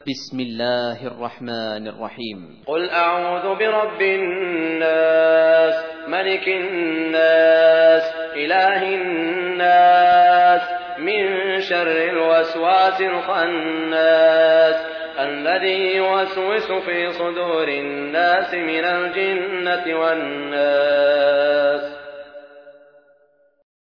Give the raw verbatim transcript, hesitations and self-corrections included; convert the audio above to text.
بسم الله الرحمن الرحيم. قل أعوذ برب الناس ملك الناس إله الناس من شر الوسواس الخناس الذي يوسوس في صدور الناس من الجنة والناس.